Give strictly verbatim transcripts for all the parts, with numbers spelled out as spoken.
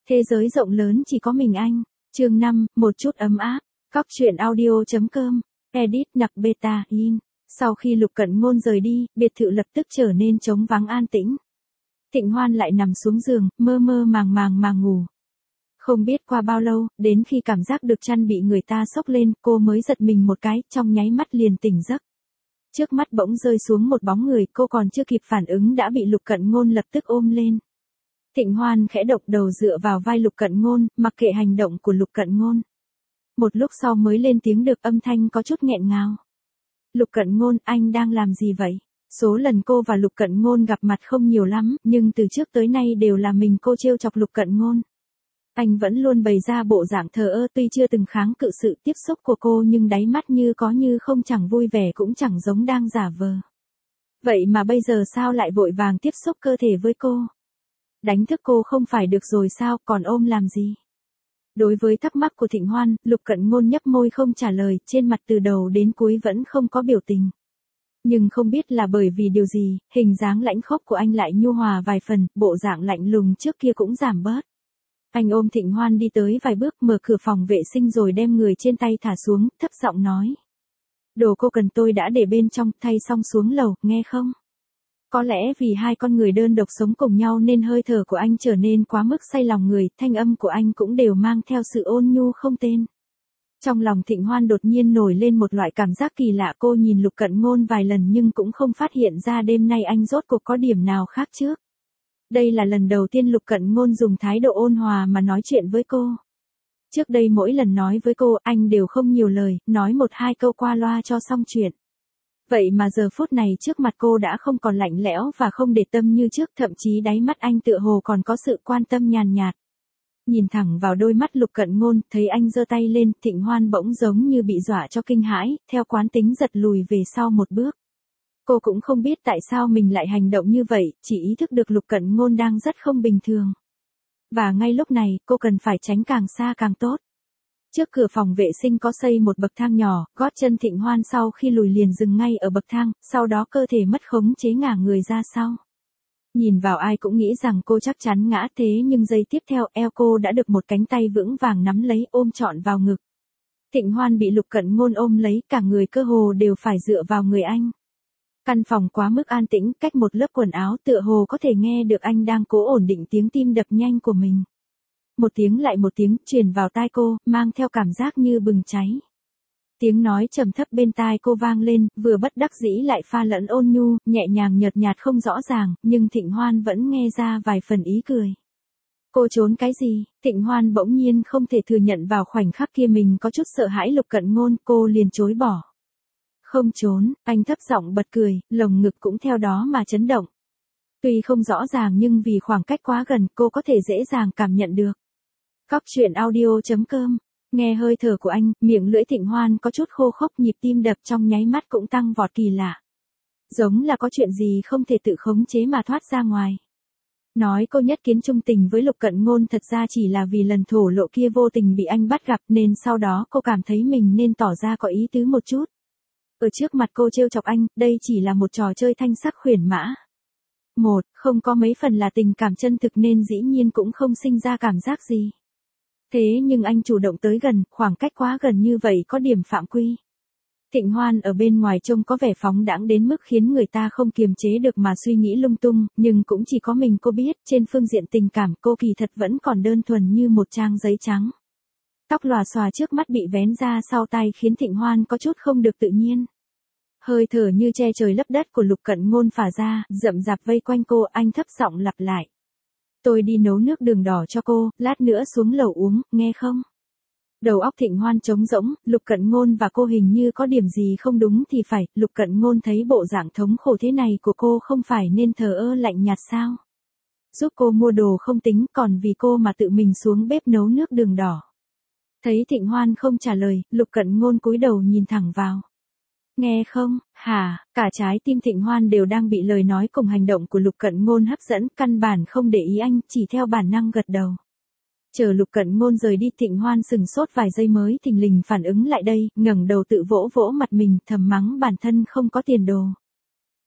Thế giới rộng lớn chỉ có mình anh. Chương năm, một chút ấm áp. Cóc truyện audio.com. Edit nặc beta in. Sau khi Lục Cận Ngôn rời đi, biệt thự lập tức trở nên trống vắng an tĩnh. Thịnh Hoan lại nằm xuống giường, mơ mơ màng màng mà ngủ. Không biết qua bao lâu, đến khi cảm giác được chăn bị người ta xốc lên, cô mới giật mình một cái, trong nháy mắt liền tỉnh giấc. Trước mắt bỗng rơi xuống một bóng người, cô còn chưa kịp phản ứng đã bị Lục Cận Ngôn lập tức ôm lên. Thịnh Hoan khẽ động đầu dựa vào vai Lục Cận Ngôn, mặc kệ hành động của Lục Cận Ngôn. Một lúc sau mới lên tiếng được, âm thanh có chút nghẹn ngào. Lục Cận Ngôn, anh đang làm gì vậy? Số lần cô và Lục Cận Ngôn gặp mặt không nhiều lắm, nhưng từ trước tới nay đều là mình cô trêu chọc Lục Cận Ngôn. Anh vẫn luôn bày ra bộ dạng thờ ơ, tuy chưa từng kháng cự sự tiếp xúc của cô nhưng đáy mắt như có như không, chẳng vui vẻ cũng chẳng giống đang giả vờ. Vậy mà bây giờ sao lại vội vàng tiếp xúc cơ thể với cô? Đánh thức cô không phải được rồi sao, còn ôm làm gì? Đối với thắc mắc của Thịnh Hoan, Lục Cận Ngôn nhấp môi không trả lời, trên mặt từ đầu đến cuối vẫn không có biểu tình. Nhưng không biết là bởi vì điều gì, hình dáng lãnh khốc của anh lại nhu hòa vài phần, bộ dạng lạnh lùng trước kia cũng giảm bớt. Anh ôm Thịnh Hoan đi tới vài bước, mở cửa phòng vệ sinh rồi đem người trên tay thả xuống, thấp giọng nói. Đồ cô cần tôi đã để bên trong, thay xong xuống lầu, nghe không? Có lẽ vì hai con người đơn độc sống cùng nhau nên hơi thở của anh trở nên quá mức say lòng người, thanh âm của anh cũng đều mang theo sự ôn nhu không tên. Trong lòng Thịnh Hoan đột nhiên nổi lên một loại cảm giác kỳ lạ, cô nhìn Lục Cận Ngôn vài lần nhưng cũng không phát hiện ra đêm nay anh rốt cuộc có điểm nào khác trước. Đây là lần đầu tiên Lục Cận Ngôn dùng thái độ ôn hòa mà nói chuyện với cô. Trước đây mỗi lần nói với cô, anh đều không nhiều lời, nói một hai câu qua loa cho xong chuyện. Vậy mà giờ phút này trước mặt cô đã không còn lạnh lẽo và không để tâm như trước, thậm chí đáy mắt anh tựa hồ còn có sự quan tâm nhàn nhạt. Nhìn thẳng vào đôi mắt Lục Cận Ngôn, thấy anh giơ tay lên, Thịnh Hoan bỗng giống như bị dọa cho kinh hãi, theo quán tính giật lùi về sau một bước. Cô cũng không biết tại sao mình lại hành động như vậy, chỉ ý thức được Lục Cận Ngôn đang rất không bình thường. Và ngay lúc này, cô cần phải tránh càng xa càng tốt. Trước cửa phòng vệ sinh có xây một bậc thang nhỏ, gót chân Thịnh Hoan sau khi lùi liền dừng ngay ở bậc thang, sau đó cơ thể mất khống chế ngả người ra sau. Nhìn vào ai cũng nghĩ rằng cô chắc chắn ngã, thế nhưng giây tiếp theo eo cô đã được một cánh tay vững vàng nắm lấy, ôm trọn vào ngực. Thịnh Hoan bị Lục Cận Ngôn ôm lấy, cả người cơ hồ đều phải dựa vào người anh. Căn phòng quá mức an tĩnh, cách một lớp quần áo tựa hồ có thể nghe được anh đang cố ổn định tiếng tim đập nhanh của mình. Một tiếng lại một tiếng truyền vào tai cô, mang theo cảm giác như bừng cháy. Tiếng nói trầm thấp bên tai cô vang lên, vừa bất đắc dĩ lại pha lẫn ôn nhu, nhẹ nhàng nhợt nhạt không rõ ràng, nhưng Thịnh Hoan vẫn nghe ra vài phần ý cười. Cô trốn cái gì? Thịnh Hoan bỗng nhiên không thể thừa nhận vào khoảnh khắc kia mình có chút sợ hãi Lục Cận Ngôn, cô liền chối bỏ. Không trốn, anh thấp giọng bật cười, lồng ngực cũng theo đó mà chấn động. Tuy không rõ ràng nhưng vì khoảng cách quá gần, cô có thể dễ dàng cảm nhận được. Cóc truyện audio.com. Nghe hơi thở của anh, miệng lưỡi Thịnh Hoan có chút khô khốc, nhịp tim đập trong nháy mắt cũng tăng vọt kỳ lạ. Giống là có chuyện gì không thể tự khống chế mà thoát ra ngoài. Nói cô nhất kiến trung tình với Lục Cận Ngôn thật ra chỉ là vì lần thổ lộ kia vô tình bị anh bắt gặp nên sau đó cô cảm thấy mình nên tỏ ra có ý tứ một chút. Ở trước mặt cô trêu chọc anh, đây chỉ là một trò chơi thanh sắc khuyển mã. Một, không có mấy phần là tình cảm chân thực nên dĩ nhiên cũng không sinh ra cảm giác gì. Thế nhưng anh chủ động tới gần, khoảng cách quá gần như vậy có điểm phạm quy. Thịnh Hoan ở bên ngoài trông có vẻ phóng đãng đến mức khiến người ta không kiềm chế được mà suy nghĩ lung tung, nhưng cũng chỉ có mình cô biết, trên phương diện tình cảm cô kỳ thật vẫn còn đơn thuần như một trang giấy trắng. Tóc lòa xòa trước mắt bị vén ra sau tai khiến Thịnh Hoan có chút không được tự nhiên. Hơi thở như che trời lấp đất của Lục Cận Ngôn phả ra, rậm rạp vây quanh cô, anh thấp giọng lặp lại. Tôi đi nấu nước đường đỏ cho cô, lát nữa xuống lầu uống, nghe không? Đầu óc Thịnh Hoan trống rỗng, Lục Cận Ngôn và cô hình như có điểm gì không đúng thì phải, Lục Cận Ngôn thấy bộ dạng thống khổ thế này của cô không phải nên thờ ơ lạnh nhạt sao? Giúp cô mua đồ không tính, còn vì cô mà tự mình xuống bếp nấu nước đường đỏ. Thấy Thịnh Hoan không trả lời, Lục Cận Ngôn cúi đầu nhìn thẳng vào. Nghe không, hả, cả trái tim Thịnh Hoan đều đang bị lời nói cùng hành động của Lục Cận Ngôn hấp dẫn, căn bản không để ý anh, chỉ theo bản năng gật đầu. Chờ Lục Cận Ngôn rời đi, Thịnh Hoan sừng sốt vài giây mới thình lình phản ứng lại đây, ngẩng đầu tự vỗ vỗ mặt mình, thầm mắng bản thân không có tiền đồ.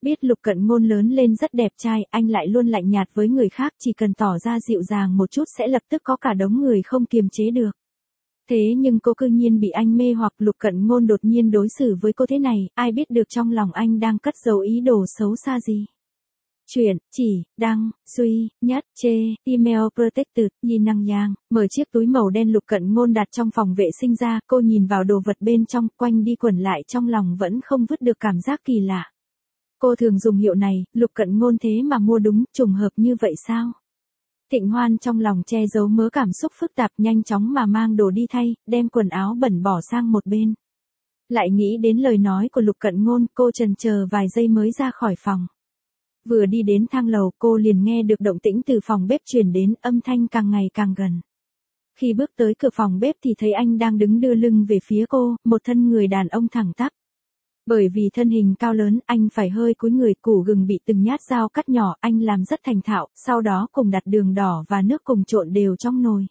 Biết Lục Cận Ngôn lớn lên rất đẹp trai, anh lại luôn lạnh nhạt với người khác, chỉ cần tỏ ra dịu dàng một chút sẽ lập tức có cả đống người không kiềm chế được. Thế nhưng cô cư nhiên bị anh mê hoặc. Lục Cận Ngôn đột nhiên đối xử với cô thế này, ai biết được trong lòng anh đang cất giấu ý đồ xấu xa gì. Chuyện, chỉ, đăng, duy, nhất, chê, email protected, Yin Năng Yang, mở chiếc túi màu đen Lục Cận Ngôn đặt trong phòng vệ sinh ra, cô nhìn vào đồ vật bên trong, quanh đi quẩn lại trong lòng vẫn không vứt được cảm giác kỳ lạ. Cô thường dùng hiệu này, Lục Cận Ngôn thế mà mua đúng, trùng hợp như vậy sao? Thịnh Hoan trong lòng che giấu mớ cảm xúc phức tạp, nhanh chóng mà mang đồ đi thay, đem quần áo bẩn bỏ sang một bên. Lại nghĩ đến lời nói của Lục Cận Ngôn, cô chần chờ vài giây mới ra khỏi phòng. Vừa đi đến thang lầu, cô liền nghe được động tĩnh từ phòng bếp truyền đến, âm thanh càng ngày càng gần. Khi bước tới cửa phòng bếp thì thấy anh đang đứng đưa lưng về phía cô, một thân người đàn ông thẳng tắp. Bởi vì thân hình cao lớn, anh phải hơi cúi người, củ gừng bị từng nhát dao cắt nhỏ, anh làm rất thành thạo, sau đó cùng đặt đường đỏ và nước cùng trộn đều trong nồi.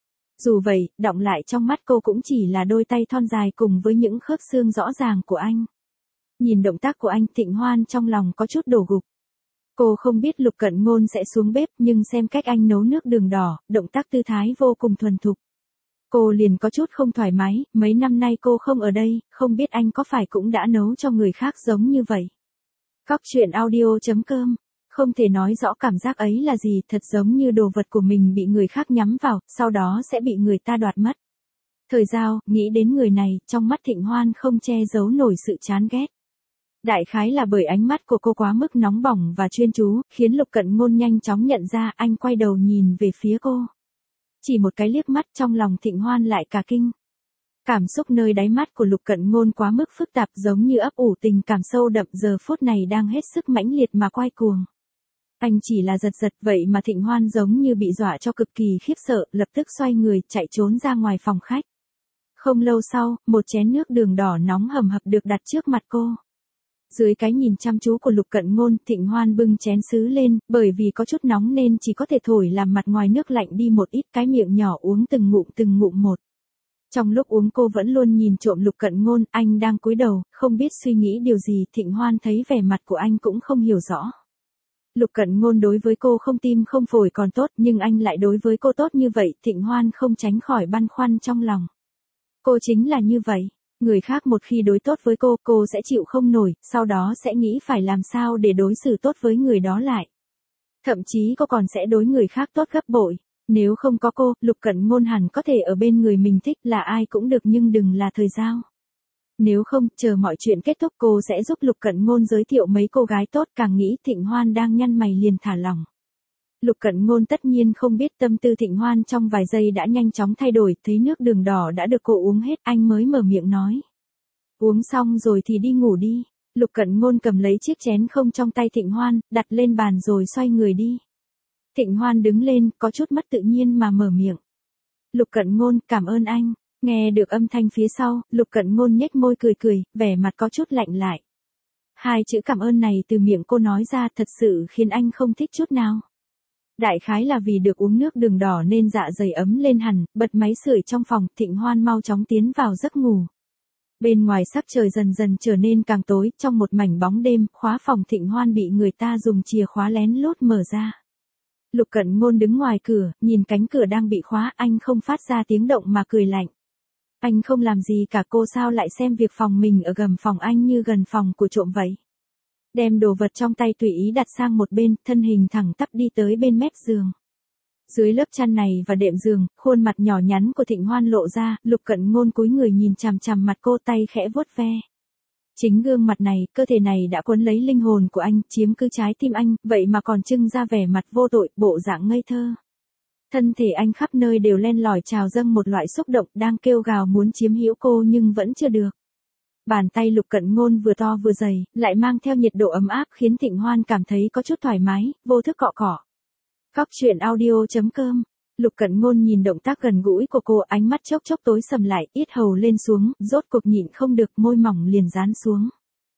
Dù vậy, đọng lại trong mắt cô cũng chỉ là đôi tay thon dài cùng với những khớp xương rõ ràng của anh. Nhìn động tác của anh, Thịnh Hoan trong lòng có chút đổ gục. Cô không biết Lục Cận Ngôn sẽ xuống bếp, nhưng xem cách anh nấu nước đường đỏ, động tác tư thái vô cùng thuần thục. Cô liền có chút không thoải mái, mấy năm nay cô không ở đây, không biết anh có phải cũng đã nấu cho người khác giống như vậy. Cóc truyện audio chấm com, không thể nói rõ cảm giác ấy là gì, thật giống như đồ vật của mình bị người khác nhắm vào, sau đó sẽ bị người ta đoạt mất. Thời Giao, nghĩ đến người này, trong mắt Thịnh Hoan không che giấu nổi sự chán ghét. Đại khái là bởi ánh mắt của cô quá mức nóng bỏng và chuyên chú, khiến Lục Cận Ngôn nhanh chóng nhận ra, anh quay đầu nhìn về phía cô. Chỉ một cái liếc mắt, trong lòng Thịnh Hoan lại cả kinh. Cảm xúc nơi đáy mắt của Lục Cận Ngôn quá mức phức tạp, giống như ấp ủ tình cảm sâu đậm giờ phút này đang hết sức mãnh liệt mà quay cuồng. Anh chỉ là giật giật, vậy mà Thịnh Hoan giống như bị dọa cho cực kỳ khiếp sợ, lập tức xoay người, chạy trốn ra ngoài phòng khách. Không lâu sau, một chén nước đường đỏ nóng hầm hập được đặt trước mặt cô. Dưới cái nhìn chăm chú của Lục Cận Ngôn, Thịnh Hoan bưng chén sứ lên, bởi vì có chút nóng nên chỉ có thể thổi làm mặt ngoài nước lạnh đi một ít, cái miệng nhỏ uống từng ngụm từng ngụm một. Trong lúc uống cô vẫn luôn nhìn trộm Lục Cận Ngôn, anh đang cúi đầu, không biết suy nghĩ điều gì, Thịnh Hoan thấy vẻ mặt của anh cũng không hiểu rõ. Lục Cận Ngôn đối với cô không tim không phổi còn tốt, nhưng anh lại đối với cô tốt như vậy, Thịnh Hoan không tránh khỏi băn khoăn trong lòng. Cô chính là như vậy. Người khác một khi đối tốt với cô, cô sẽ chịu không nổi, sau đó sẽ nghĩ phải làm sao để đối xử tốt với người đó lại. Thậm chí cô còn sẽ đối người khác tốt gấp bội. Nếu không có cô, Lục Cận Ngôn hẳn có thể ở bên người mình thích, là ai cũng được, nhưng đừng là Thời Giao. Nếu không, chờ mọi chuyện kết thúc cô sẽ giúp Lục Cận Ngôn giới thiệu mấy cô gái tốt, càng nghĩ Thịnh Hoan đang nhăn mày liền thả lỏng. Lục Cận Ngôn tất nhiên không biết tâm tư Thịnh Hoan trong vài giây đã nhanh chóng thay đổi, thấy nước đường đỏ đã được cô uống hết, anh mới mở miệng nói. Uống xong rồi thì đi ngủ đi. Lục Cận Ngôn cầm lấy chiếc chén không trong tay Thịnh Hoan, đặt lên bàn rồi xoay người đi. Thịnh Hoan đứng lên, có chút mất tự nhiên mà mở miệng. Lục Cận Ngôn, cảm ơn anh. Nghe được âm thanh phía sau, Lục Cận Ngôn nhếch môi cười cười, vẻ mặt có chút lạnh lại. Hai chữ cảm ơn này từ miệng cô nói ra thật sự khiến anh không thích chút nào. Đại khái là vì được uống nước đường đỏ nên dạ dày ấm lên hẳn, bật máy sưởi trong phòng, Thịnh Hoan mau chóng tiến vào giấc ngủ. Bên ngoài sắc trời dần dần trở nên càng tối, trong một mảnh bóng đêm, khóa phòng Thịnh Hoan bị người ta dùng chìa khóa lén lút mở ra. Lục Cận Ngôn đứng ngoài cửa, nhìn cánh cửa đang bị khóa, anh không phát ra tiếng động mà cười lạnh. Anh không làm gì cả, cô sao lại xem việc phòng mình ở gầm phòng anh như gần phòng của trộm vậy. Đem đồ vật trong tay tùy ý đặt sang một bên, thân hình thẳng tắp đi tới bên mép giường. Dưới lớp chăn này và đệm giường, khuôn mặt nhỏ nhắn của Thịnh Hoan lộ ra, Lục Cận Ngôn cúi người nhìn chằm chằm mặt cô, tay khẽ vuốt ve. Chính gương mặt này, cơ thể này đã cuốn lấy linh hồn của anh, chiếm cứ trái tim anh, vậy mà còn trưng ra vẻ mặt vô tội, bộ dạng ngây thơ. Thân thể anh khắp nơi đều len lỏi trào dâng một loại xúc động, đang kêu gào muốn chiếm hữu cô nhưng vẫn chưa được. Bàn tay Lục Cận Ngôn vừa to vừa dày, lại mang theo nhiệt độ ấm áp khiến Thịnh Hoan cảm thấy có chút thoải mái, vô thức cọ cọ. Cóc truyện audio chấm com. Lục Cận Ngôn nhìn động tác gần gũi của cô, ánh mắt chốc chốc tối sầm lại, yết hầu lên xuống, rốt cuộc nhịn không được, môi mỏng liền dán xuống.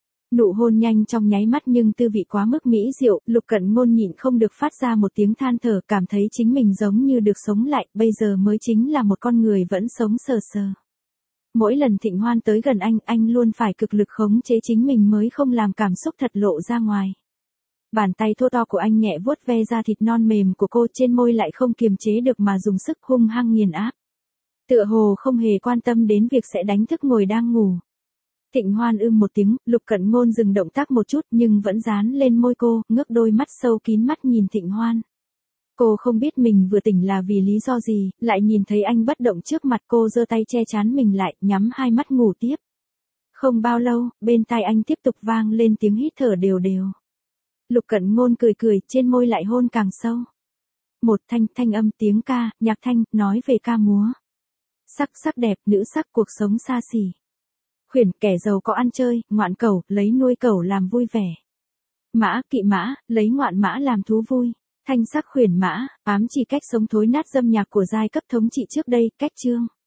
Nụ hôn nhanh trong nháy mắt nhưng tư vị quá mức mỹ diệu, Lục Cận Ngôn nhịn không được phát ra một tiếng than thở, cảm thấy chính mình giống như được sống lại, bây giờ mới chính là một con người vẫn sống sờ sờ. Mỗi lần Thịnh Hoan tới gần anh, anh luôn phải cực lực khống chế chính mình mới không làm cảm xúc thật lộ ra ngoài. Bàn tay thô to của anh nhẹ vuốt ve da thịt non mềm của cô, trên môi lại không kiềm chế được mà dùng sức hung hăng nghiền áp. Tựa hồ không hề quan tâm đến việc sẽ đánh thức ngồi đang ngủ. Thịnh Hoan ưm một tiếng, Lục Cận Ngôn dừng động tác một chút nhưng vẫn dán lên môi cô, ngước đôi mắt sâu kín mắt nhìn Thịnh Hoan. Cô không biết mình vừa tỉnh là vì lý do gì, lại nhìn thấy anh bất động trước mặt cô, giơ tay che chắn mình lại, nhắm hai mắt ngủ tiếp. Không bao lâu, bên tai anh tiếp tục vang lên tiếng hít thở đều đều. Lục Cận Ngôn cười cười, trên môi lại hôn càng sâu. Một thanh thanh âm tiếng ca, nhạc thanh, nói về ca múa. Sắc sắc đẹp, nữ sắc cuộc sống xa xỉ. Khuyển, kẻ giàu có ăn chơi, ngoạn cẩu, lấy nuôi cẩu làm vui vẻ. Mã, kỵ mã, lấy ngoạn mã làm thú vui. Thanh sắc khuyển mã, ám chỉ cách sống thối nát dâm nhạc của giai cấp thống trị trước đây, cách chương.